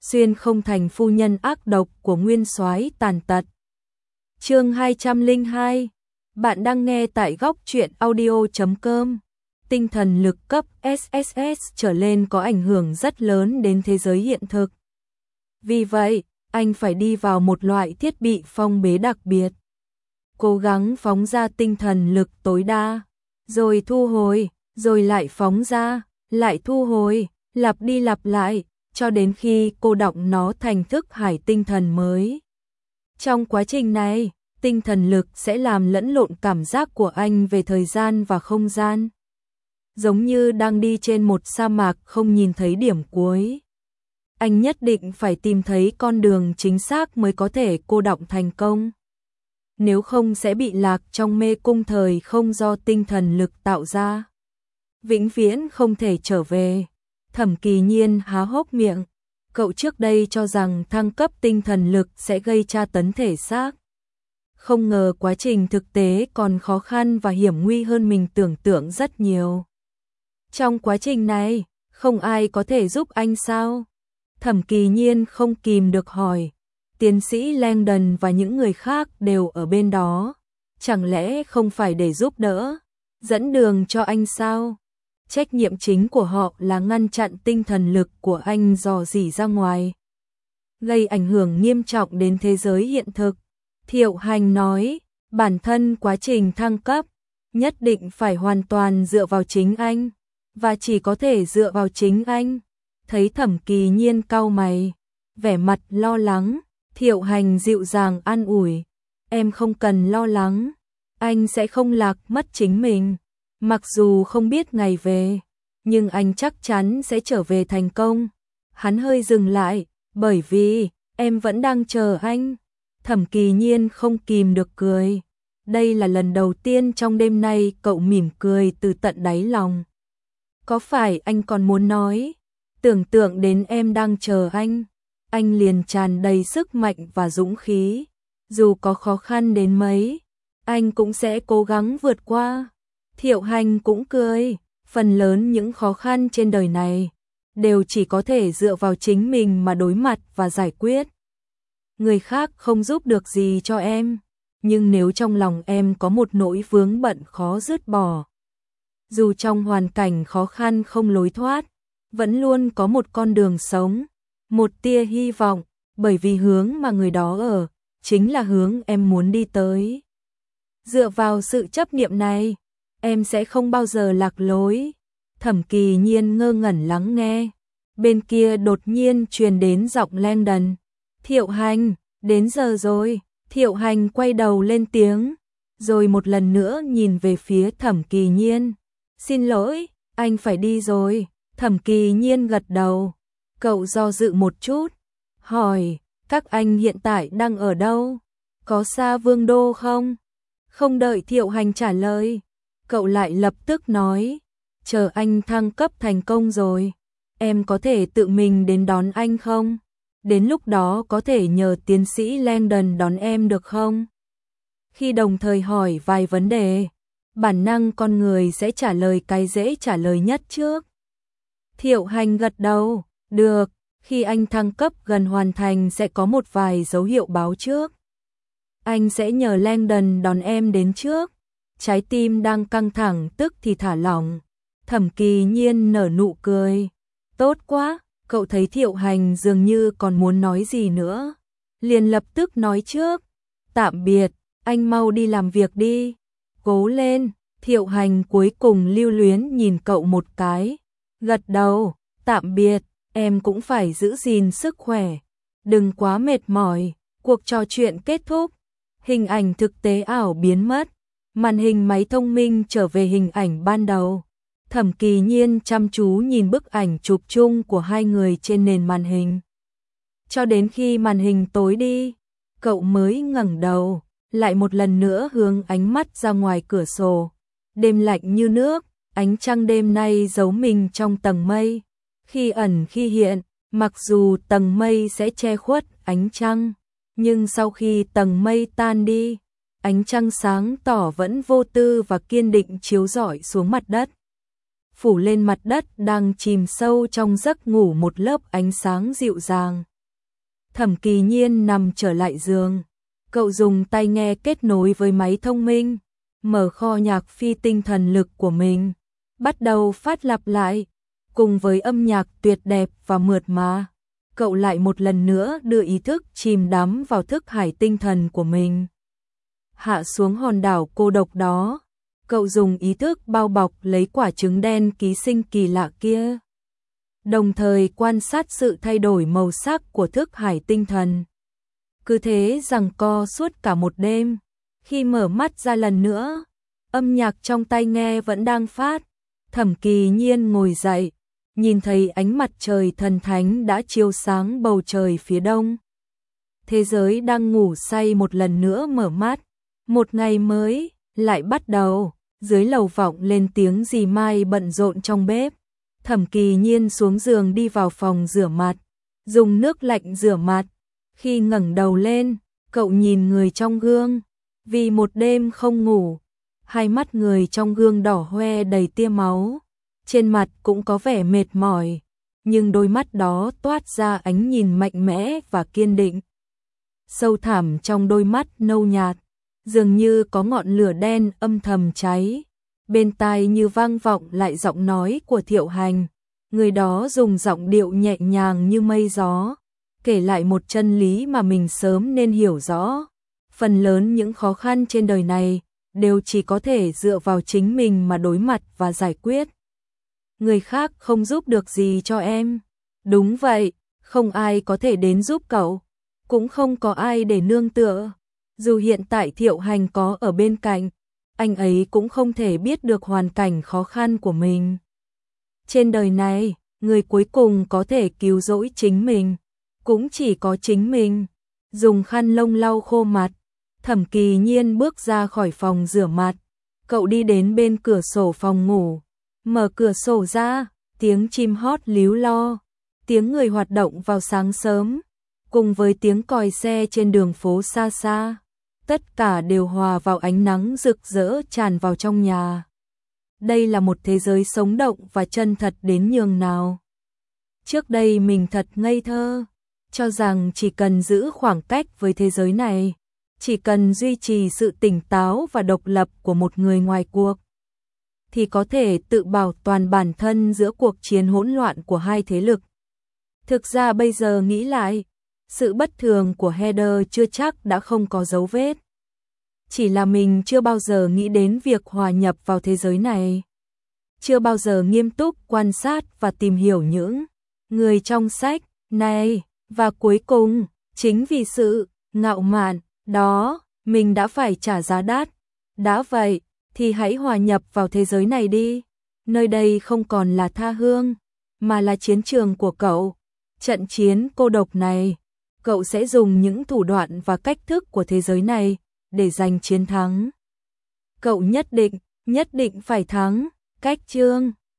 xuyên không thành phu nhân ác độc của nguyên soái tàn tật. Chương 202. Bạn đang nghe tại góc truyện audio.com. Tinh thần lực cấp SSS trở lên có ảnh hưởng rất lớn đến thế giới hiện thực. Vì vậy, anh phải đi vào một loại thiết bị phong bế đặc biệt. Cố gắng phóng ra tinh thần lực tối đa, rồi thu hồi, rồi lại phóng ra, lại thu hồi, lặp đi lặp lại, cho đến khi cô đọng nó thành thức hải tinh thần mới. Trong quá trình này, tinh thần lực sẽ làm lẫn lộn cảm giác của anh về thời gian và không gian. Giống như đang đi trên một sa mạc không nhìn thấy điểm cuối. Anh nhất định phải tìm thấy con đường chính xác mới có thể cô đọng thành công. Nếu không sẽ bị lạc trong mê cung thời không do tinh thần lực tạo ra. Vĩnh viễn không thể trở về. Thẩm Kỳ Nhiên há hốc miệng. Cậu trước đây cho rằng thăng cấp tinh thần lực sẽ gây tra tấn thể xác. Không ngờ quá trình thực tế còn khó khăn và hiểm nguy hơn mình tưởng tượng rất nhiều. Trong quá trình này, không ai có thể giúp anh sao? Thẩm Kỳ Nhiên không kìm được hỏi. Tiến sĩ Langdon và những người khác đều ở bên đó. Chẳng lẽ không phải để giúp đỡ, dẫn đường cho anh sao? Trách nhiệm chính của họ là ngăn chặn tinh thần lực của anh rò rỉ ra ngoài, gây ảnh hưởng nghiêm trọng đến thế giới hiện thực. Thiệu Hành nói, bản thân quá trình thăng cấp nhất định phải hoàn toàn dựa vào chính anh, và chỉ có thể dựa vào chính anh. Thấy Thẩm Kỳ Nhiên cau mày, vẻ mặt lo lắng, Thiệu Hành dịu dàng an ủi, em không cần lo lắng, anh sẽ không lạc mất chính mình. Mặc dù không biết ngày về, nhưng anh chắc chắn sẽ trở về thành công. Hắn hơi dừng lại, bởi vì em vẫn đang chờ anh. Thẩm Kỳ Nhiên không kìm được cười. Đây là lần đầu tiên trong đêm nay cậu mỉm cười từ tận đáy lòng. Có phải anh còn muốn nói? Tưởng tượng đến em đang chờ anh liền tràn đầy sức mạnh và dũng khí. Dù có khó khăn đến mấy, anh cũng sẽ cố gắng vượt qua. Thiệu Hành cũng cười, phần lớn những khó khăn trên đời này đều chỉ có thể dựa vào chính mình mà đối mặt và giải quyết. Người khác không giúp được gì cho em, nhưng nếu trong lòng em có một nỗi vướng bận khó dứt bỏ, dù trong hoàn cảnh khó khăn không lối thoát, vẫn luôn có một con đường sống, một tia hy vọng, bởi vì hướng mà người đó ở, chính là hướng em muốn đi tới. Dựa vào sự chấp niệm này, em sẽ không bao giờ lạc lối. Thẩm Kỳ Nhiên ngơ ngẩn lắng nghe. Bên kia đột nhiên truyền đến giọng Langdon. Thiệu Hành, đến giờ rồi. Thiệu Hành quay đầu lên tiếng, rồi một lần nữa nhìn về phía Thẩm Kỳ Nhiên. Xin lỗi, anh phải đi rồi. Thẩm Kỳ Nhiên gật đầu. Cậu do dự một chút, hỏi, các anh hiện tại đang ở đâu? Có xa Vương Đô không? Không đợi Thiệu Hành trả lời, cậu lại lập tức nói, chờ anh thăng cấp thành công rồi, em có thể tự mình đến đón anh không? Đến lúc đó có thể nhờ tiến sĩ Langdon đón em được không? Khi đồng thời hỏi vài vấn đề, bản năng con người sẽ trả lời cái dễ trả lời nhất trước. Thiệu Hành gật đầu, được, khi anh thăng cấp gần hoàn thành sẽ có một vài dấu hiệu báo trước. Anh sẽ nhờ Langdon đón em đến trước. Trái tim đang căng thẳng tức thì thả lỏng. Thẩm Kỳ Nhiên nở nụ cười. Tốt quá, cậu thấy Thiệu Hành dường như còn muốn nói gì nữa. Liền lập tức nói trước. Tạm biệt, anh mau đi làm việc đi. Cố lên. Thiệu Hành cuối cùng lưu luyến nhìn cậu một cái. Gật đầu, tạm biệt, em cũng phải giữ gìn sức khỏe. Đừng quá mệt mỏi. Cuộc trò chuyện kết thúc. Hình ảnh thực tế ảo biến mất. Màn hình máy thông minh trở về hình ảnh ban đầu. Thẩm Kỳ Nhiên chăm chú nhìn bức ảnh chụp chung của hai người trên nền màn hình. Cho đến khi màn hình tối đi, cậu mới ngẩng đầu, lại một lần nữa hướng ánh mắt ra ngoài cửa sổ. Đêm lạnh như nước, ánh trăng đêm nay giấu mình trong tầng mây. Khi ẩn khi hiện, mặc dù tầng mây sẽ che khuất ánh trăng, nhưng sau khi tầng mây tan đi, ánh trăng sáng tỏ vẫn vô tư và kiên định chiếu rọi xuống mặt đất. Phủ lên mặt đất đang chìm sâu trong giấc ngủ một lớp ánh sáng dịu dàng. Thẩm Kỳ Nhiên nằm trở lại giường. Cậu dùng tai nghe kết nối với máy thông minh, mở kho nhạc phi tinh thần lực của mình, bắt đầu phát lặp lại, cùng với âm nhạc tuyệt đẹp và mượt mà. Cậu lại một lần nữa đưa ý thức chìm đắm vào thức hải tinh thần của mình. Hạ xuống hòn đảo cô độc đó, cậu dùng ý thức bao bọc lấy quả trứng đen ký sinh kỳ lạ kia, đồng thời quan sát sự thay đổi màu sắc của thức hải tinh thần. Cứ thế giằng co suốt cả một đêm, khi mở mắt ra lần nữa, âm nhạc trong tai nghe vẫn đang phát. Thẩm Kỳ Nhiên ngồi dậy, nhìn thấy ánh mặt trời thần thánh đã chiếu sáng bầu trời phía đông. Thế giới đang ngủ say một lần nữa mở mắt, một ngày mới lại bắt đầu. Dưới lầu vọng lên tiếng dì Mai bận rộn trong bếp. Thẩm Kỳ Nhiên xuống giường đi vào phòng rửa mặt, dùng nước lạnh rửa mặt. Khi ngẩng đầu lên, cậu nhìn người trong gương, vì một đêm không ngủ, hai mắt người trong gương đỏ hoe đầy tia máu, trên mặt cũng có vẻ mệt mỏi, nhưng đôi mắt đó toát ra ánh nhìn mạnh mẽ và kiên định. Sâu thẳm trong đôi mắt nâu nhạt, dường như có ngọn lửa đen âm thầm cháy. Bên tai như vang vọng lại giọng nói của Thiệu Hành, người đó dùng giọng điệu nhẹ nhàng như mây gió, kể lại một chân lý mà mình sớm nên hiểu rõ. Phần lớn những khó khăn trên đời này đều chỉ có thể dựa vào chính mình mà đối mặt và giải quyết. Người khác không giúp được gì cho em. Đúng vậy, không ai có thể đến giúp cậu, cũng không có ai để nương tựa. Dù hiện tại Thiệu Hành có ở bên cạnh, anh ấy cũng không thể biết được hoàn cảnh khó khăn của mình. Trên đời này, người cuối cùng có thể cứu rỗi chính mình, cũng chỉ có chính mình. Dùng khăn lông lau khô mặt, Thẩm Kỳ Nhiên bước ra khỏi phòng rửa mặt. Cậu đi đến bên cửa sổ phòng ngủ, mở cửa sổ ra, tiếng chim hót líu lo, tiếng người hoạt động vào sáng sớm, cùng với tiếng còi xe trên đường phố xa xa. Tất cả đều hòa vào ánh nắng rực rỡ tràn vào trong nhà. Đây là một thế giới sống động và chân thật đến nhường nào. Trước đây mình thật ngây thơ, cho rằng chỉ cần giữ khoảng cách với thế giới này, chỉ cần duy trì sự tỉnh táo và độc lập của một người ngoài cuộc, thì có thể tự bảo toàn bản thân giữa cuộc chiến hỗn loạn của hai thế lực. Thực ra bây giờ nghĩ lại, sự bất thường của Heather chưa chắc đã không có dấu vết. Chỉ là mình chưa bao giờ nghĩ đến việc hòa nhập vào thế giới này. Chưa bao giờ nghiêm túc quan sát và tìm hiểu những người trong sách này. Và cuối cùng, chính vì sự ngạo mạn đó, mình đã phải trả giá đắt. Đã vậy, thì hãy hòa nhập vào thế giới này đi. Nơi đây không còn là tha hương, mà là chiến trường của cậu. Trận chiến cô độc này, cậu sẽ dùng những thủ đoạn và cách thức của thế giới này để giành chiến thắng. Cậu nhất định phải thắng. Cách chương